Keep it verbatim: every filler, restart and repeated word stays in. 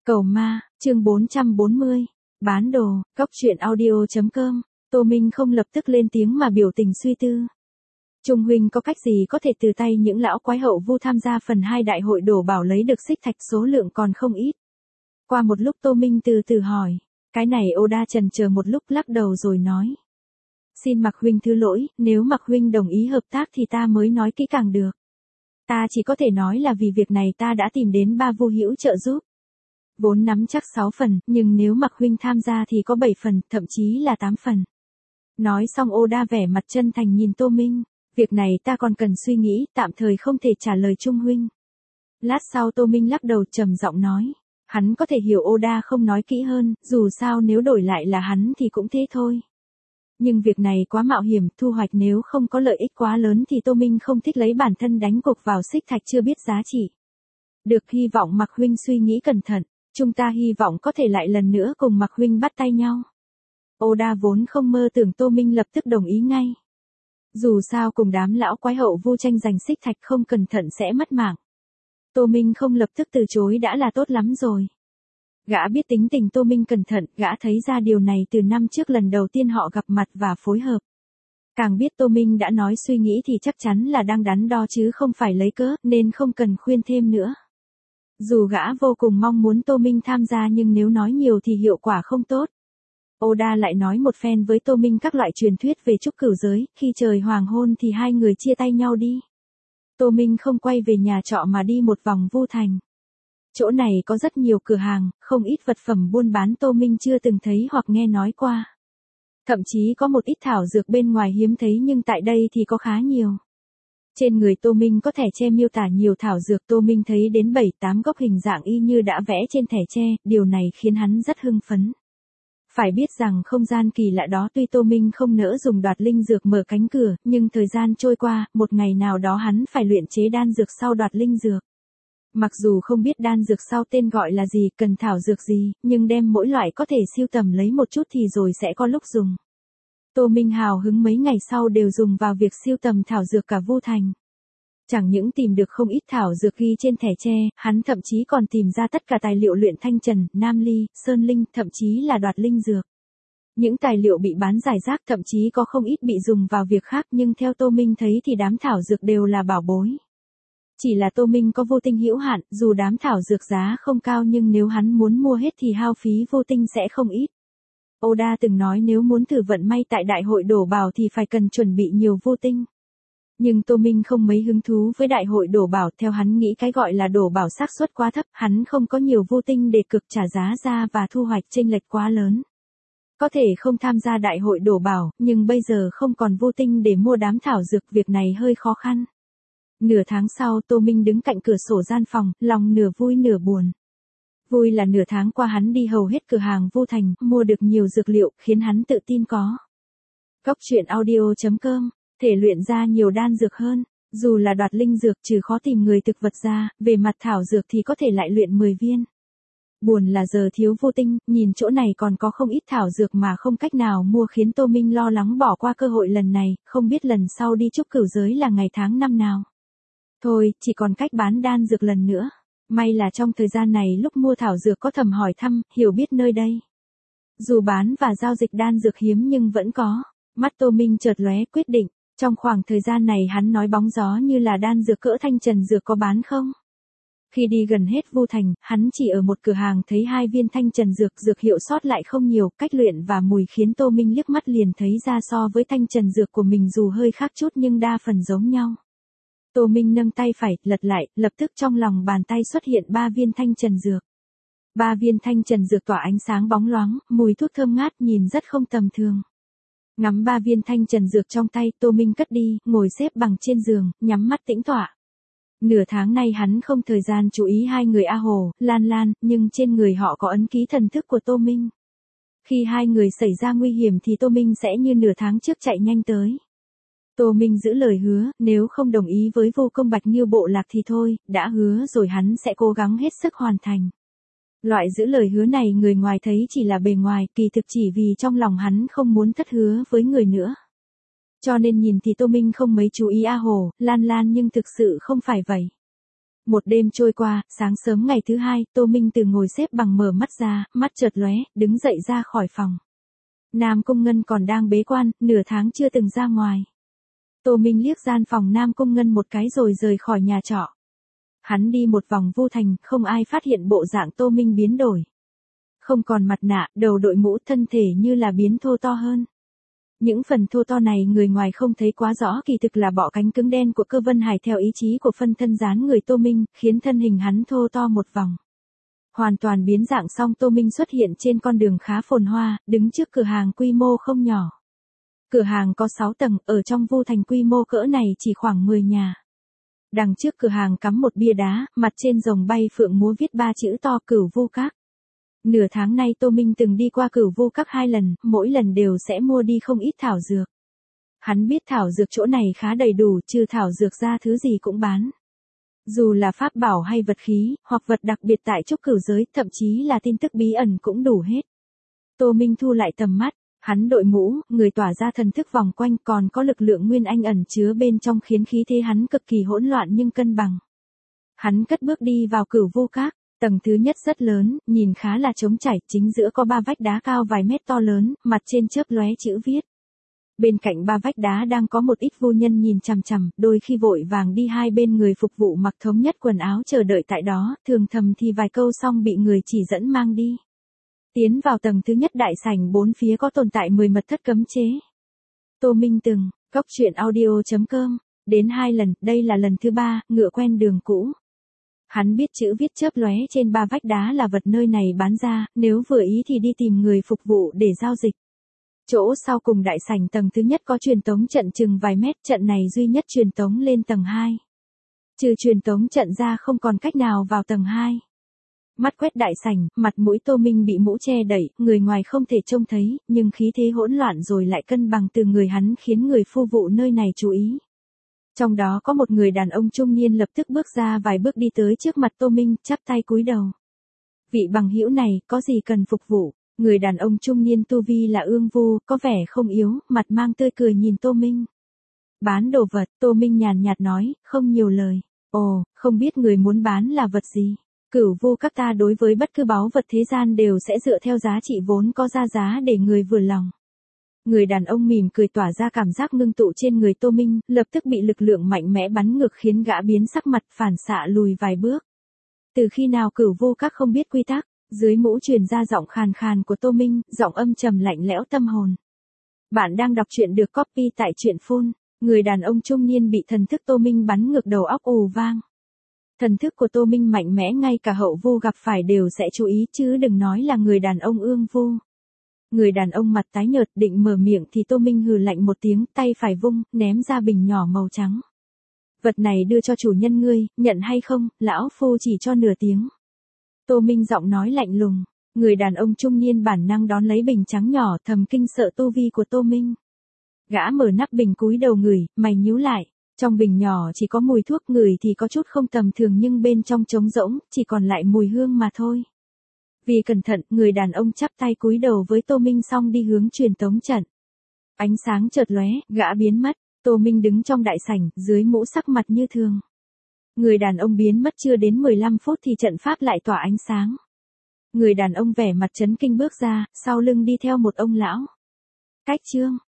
Cầu ma, chương bốn trăm bốn mươi. Bán đồ, góc truyện audio chấm com. Tô Minh không lập tức lên tiếng mà biểu tình suy tư. Trung huynh có cách gì có thể từ tay những lão quái hậu vu tham gia phần hai đại hội đổ bảo lấy được xích thạch, số lượng còn không ít. Qua một lúc Tô Minh từ từ hỏi. Cái này Oda chần chờ một lúc lắc đầu rồi nói. Xin Mạc huynh thứ lỗi, nếu Mạc huynh đồng ý hợp tác thì ta mới nói kỹ càng được. Ta chỉ có thể nói là vì việc này ta đã tìm đến ba vu hữu trợ giúp. Vốn nắm chắc sáu phần, nhưng nếu Mạc huynh tham gia thì có bảy phần, thậm chí là tám phần. Nói xong Oda vẻ mặt chân thành nhìn Tô Minh. Việc này ta còn cần suy nghĩ, tạm thời không thể trả lời Trung huynh. Lát sau Tô Minh lắc đầu trầm giọng nói. Hắn có thể hiểu Oda không nói kỹ hơn, dù sao nếu đổi lại là hắn thì cũng thế thôi. Nhưng việc này quá mạo hiểm, thu hoạch nếu không có lợi ích quá lớn thì Tô Minh không thích lấy bản thân đánh cuộc vào xích thạch chưa biết giá trị. Được, hy vọng Mạc huynh suy nghĩ cẩn thận, chúng ta hy vọng có thể lại lần nữa cùng Mạc huynh bắt tay nhau. Oda vốn không mơ tưởng Tô Minh lập tức đồng ý ngay. Dù sao cùng đám lão quái hậu vu tranh giành xích thạch không cẩn thận sẽ mất mạng. Tô Minh không lập tức từ chối đã là tốt lắm rồi. Gã biết tính tình Tô Minh cẩn thận, gã thấy ra điều này từ năm trước lần đầu tiên họ gặp mặt và phối hợp. Càng biết Tô Minh đã nói suy nghĩ thì chắc chắn là đang đắn đo chứ không phải lấy cớ, nên không cần khuyên thêm nữa. Dù gã vô cùng mong muốn Tô Minh tham gia nhưng nếu nói nhiều thì hiệu quả không tốt. Oda lại nói một phen với Tô Minh các loại truyền thuyết về trúc cửu giới, khi trời hoàng hôn thì hai người chia tay nhau đi. Tô Minh không quay về nhà trọ mà đi một vòng Vu Thành. Chỗ này có rất nhiều cửa hàng, không ít vật phẩm buôn bán Tô Minh chưa từng thấy hoặc nghe nói qua. Thậm chí có một ít thảo dược bên ngoài hiếm thấy nhưng tại đây thì có khá nhiều. Trên người Tô Minh có thẻ tre miêu tả nhiều thảo dược, Tô Minh thấy đến bảy tám gốc hình dạng y như đã vẽ trên thẻ tre, điều này khiến hắn rất hưng phấn. Phải biết rằng không gian kỳ lạ đó tuy Tô Minh không nỡ dùng đoạt linh dược mở cánh cửa, nhưng thời gian trôi qua, một ngày nào đó hắn phải luyện chế đan dược sau đoạt linh dược. Mặc dù không biết đan dược sau tên gọi là gì, cần thảo dược gì, nhưng đem mỗi loại có thể siêu tầm lấy một chút thì rồi sẽ có lúc dùng. Tô Minh hào hứng mấy ngày sau đều dùng vào việc siêu tầm thảo dược cả Vu Thành. Chẳng những tìm được không ít thảo dược ghi trên thẻ tre, hắn thậm chí còn tìm ra tất cả tài liệu luyện thanh trần, nam ly, sơn linh, thậm chí là đoạt linh dược. Những tài liệu bị bán rải rác thậm chí có không ít bị dùng vào việc khác nhưng theo Tô Minh thấy thì đám thảo dược đều là bảo bối. Chỉ là Tô Minh có vô tinh hữu hạn, dù đám thảo dược giá không cao nhưng nếu hắn muốn mua hết thì hao phí vô tinh sẽ không ít. Oda từng nói nếu muốn thử vận may tại đại hội đổ bảo thì phải cần chuẩn bị nhiều vô tinh. Nhưng Tô Minh không mấy hứng thú với đại hội đổ bảo, theo hắn nghĩ cái gọi là đổ bảo xác suất quá thấp, hắn không có nhiều vô tinh để cực trả giá ra và thu hoạch chênh lệch quá lớn. Có thể không tham gia đại hội đổ bảo, nhưng bây giờ không còn vô tinh để mua đám thảo dược, việc này hơi khó khăn. Nửa tháng sau Tô Minh đứng cạnh cửa sổ gian phòng, lòng nửa vui nửa buồn. Vui là nửa tháng qua hắn đi hầu hết cửa hàng Vu Thành, mua được nhiều dược liệu, khiến hắn tự tin có. Góc truyện audio chấm com, thể luyện ra nhiều đan dược hơn, dù là đoạt linh dược trừ khó tìm người thực vật ra, về mặt thảo dược thì có thể lại luyện mười viên. Buồn là giờ thiếu vô tinh, nhìn chỗ này còn có không ít thảo dược mà không cách nào mua khiến Tô Minh lo lắng bỏ qua cơ hội lần này, không biết lần sau đi trúc cửu giới là ngày tháng năm nào. Thôi, chỉ còn cách bán đan dược lần nữa. May là trong thời gian này lúc mua thảo dược có thầm hỏi thăm, hiểu biết nơi đây. Dù bán và giao dịch đan dược hiếm nhưng vẫn có. Mắt Tô Minh chợt lóe quyết định, trong khoảng thời gian này hắn nói bóng gió như là đan dược cỡ thanh trần dược có bán không? Khi đi gần hết Vu Thành, hắn chỉ ở một cửa hàng thấy hai viên thanh trần dược, dược hiệu sót lại không nhiều, cách luyện và mùi khiến Tô Minh liếc mắt liền thấy ra so với thanh trần dược của mình dù hơi khác chút nhưng đa phần giống nhau. Tô Minh nâng tay phải, lật lại, lập tức trong lòng bàn tay xuất hiện ba viên thanh trần dược. Ba viên thanh trần dược tỏa ánh sáng bóng loáng, mùi thuốc thơm ngát nhìn rất không tầm thường. Ngắm ba viên thanh trần dược trong tay, Tô Minh cất đi, ngồi xếp bằng trên giường, nhắm mắt tĩnh tọa. Nửa tháng nay hắn không thời gian chú ý hai người A Hồ, Lan Lan, nhưng trên người họ có ấn ký thần thức của Tô Minh. Khi hai người xảy ra nguy hiểm thì Tô Minh sẽ như nửa tháng trước chạy nhanh tới. Tô Minh giữ lời hứa, nếu không đồng ý với vô công Bạch Nghiêu bộ lạc thì thôi, đã hứa rồi hắn sẽ cố gắng hết sức hoàn thành. Loại giữ lời hứa này người ngoài thấy chỉ là bề ngoài, kỳ thực chỉ vì trong lòng hắn không muốn thất hứa với người nữa. Cho nên nhìn thì Tô Minh không mấy chú ý A Hồ, Lan Lan nhưng thực sự không phải vậy. Một đêm trôi qua, sáng sớm ngày thứ hai, Tô Minh từ ngồi xếp bằng mở mắt ra, mắt chợt lóe, đứng dậy ra khỏi phòng. Nam Cung Ngân còn đang bế quan, nửa tháng chưa từng ra ngoài. Tô Minh liếc gian phòng Nam Cung Ngân một cái rồi rời khỏi nhà trọ. Hắn đi một vòng Vu Thành, không ai phát hiện bộ dạng Tô Minh biến đổi. Không còn mặt nạ, đầu đội mũ, thân thể như là biến thô to hơn. Những phần thô to này người ngoài không thấy quá rõ, kỳ thực là bọ cánh cứng đen của Cơ Vân Hải theo ý chí của phân thân dán người Tô Minh, khiến thân hình hắn thô to một vòng. Hoàn toàn biến dạng xong, Tô Minh xuất hiện trên con đường khá phồn hoa, đứng trước cửa hàng quy mô không nhỏ. Cửa hàng có sáu tầng, ở trong Vu Thành quy mô cỡ này chỉ khoảng mười nhà. Đằng trước cửa hàng cắm một bia đá, mặt trên rồng bay phượng múa viết ba chữ to Cửu Vu Các. Nửa tháng nay Tô Minh từng đi qua Cửu Vu Các hai lần, mỗi lần đều sẽ mua đi không ít thảo dược. Hắn biết thảo dược chỗ này khá đầy đủ, trừ thảo dược ra thứ gì cũng bán. Dù là pháp bảo hay vật khí, hoặc vật đặc biệt tại trúc cửu giới, thậm chí là tin tức bí ẩn cũng đủ hết. Tô Minh thu lại tầm mắt, hắn đội mũ, người tỏa ra thần thức vòng quanh, còn có lực lượng nguyên anh ẩn chứa bên trong khiến khí thế hắn cực kỳ hỗn loạn nhưng cân bằng. Hắn cất bước đi vào Cửu Vu Các. Tầng thứ nhất rất lớn, nhìn khá là trống trải, chính giữa có ba vách đá cao vài mét to lớn, mặt trên chớp lóe chữ viết. Bên cạnh ba vách đá đang có một ít vu nhân nhìn chằm chằm, đôi khi vội vàng đi hai bên người phục vụ mặc thống nhất quần áo chờ đợi tại đó, thường thầm thì vài câu xong bị người chỉ dẫn mang đi. Tiến vào tầng thứ nhất đại sảnh, bốn phía có tồn tại mười mật thất cấm chế. Tô Minh từng, cốc truyện audio chấm com, đến hai lần, đây là lần thứ ba, ngựa quen đường cũ. Hắn biết chữ viết chớp lóe trên ba vách đá là vật nơi này bán ra, nếu vừa ý thì đi tìm người phục vụ để giao dịch. Chỗ sau cùng đại sảnh tầng thứ nhất có truyền tống trận chừng vài mét, trận này duy nhất truyền tống lên tầng hai. Trừ truyền tống trận ra không còn cách nào vào tầng hai. Mắt quét đại sảnh, mặt mũi Tô Minh bị mũ che đậy, người ngoài không thể trông thấy, nhưng khí thế hỗn loạn rồi lại cân bằng từ người hắn khiến người phu vụ nơi này chú ý. Trong đó có một người đàn ông trung niên lập tức bước ra vài bước đi tới trước mặt Tô Minh, chắp tay cúi đầu. Vị bằng hữu này, có gì cần phục vụ? Người đàn ông trung niên tu vi là ương vu, có vẻ không yếu, mặt mang tươi cười nhìn Tô Minh. Bán đồ vật, Tô Minh nhàn nhạt nói, không nhiều lời. Ồ, không biết người muốn bán là vật gì? Cửu Vu Các ta đối với bất cứ báu vật thế gian đều sẽ dựa theo giá trị vốn có ra giá để người vừa lòng. Người đàn ông mỉm cười tỏa ra cảm giác ngưng tụ trên người Tô Minh, lập tức bị lực lượng mạnh mẽ bắn ngược khiến gã biến sắc mặt phản xạ lùi vài bước. Từ khi nào Cửu Vu Các không biết quy tắc, dưới mũ truyền ra giọng khàn khàn của Tô Minh, giọng âm trầm lạnh lẽo tâm hồn. Bạn đang đọc truyện được copy tại truyện phun, người đàn ông trung niên bị thần thức Tô Minh bắn ngược đầu óc ù vang. Thần thức của Tô Minh mạnh mẽ ngay cả hậu vu gặp phải đều sẽ chú ý chứ đừng nói là người đàn ông ương vu. Người đàn ông mặt tái nhợt định mở miệng thì Tô Minh hừ lạnh một tiếng, tay phải vung, ném ra bình nhỏ màu trắng. Vật này đưa cho chủ nhân ngươi, nhận hay không, lão phu chỉ cho nửa tiếng. Tô Minh giọng nói lạnh lùng, người đàn ông trung niên bản năng đón lấy bình trắng nhỏ, thầm kinh sợ tu vi của Tô Minh. Gã mở nắp bình cúi đầu ngửi, mày nhíu lại, trong bình nhỏ chỉ có mùi thuốc, ngửi thì có chút không tầm thường nhưng bên trong trống rỗng, chỉ còn lại mùi hương mà thôi. Vì cẩn thận, người đàn ông chắp tay cúi đầu với Tô Minh xong đi hướng truyền tống trận. Ánh sáng chợt lóe, gã biến mất, Tô Minh đứng trong đại sảnh, dưới mũ sắc mặt như thường. Người đàn ông biến mất chưa đến mười lăm phút thì trận pháp lại tỏa ánh sáng. Người đàn ông vẻ mặt chấn kinh bước ra, sau lưng đi theo một ông lão. Cách chương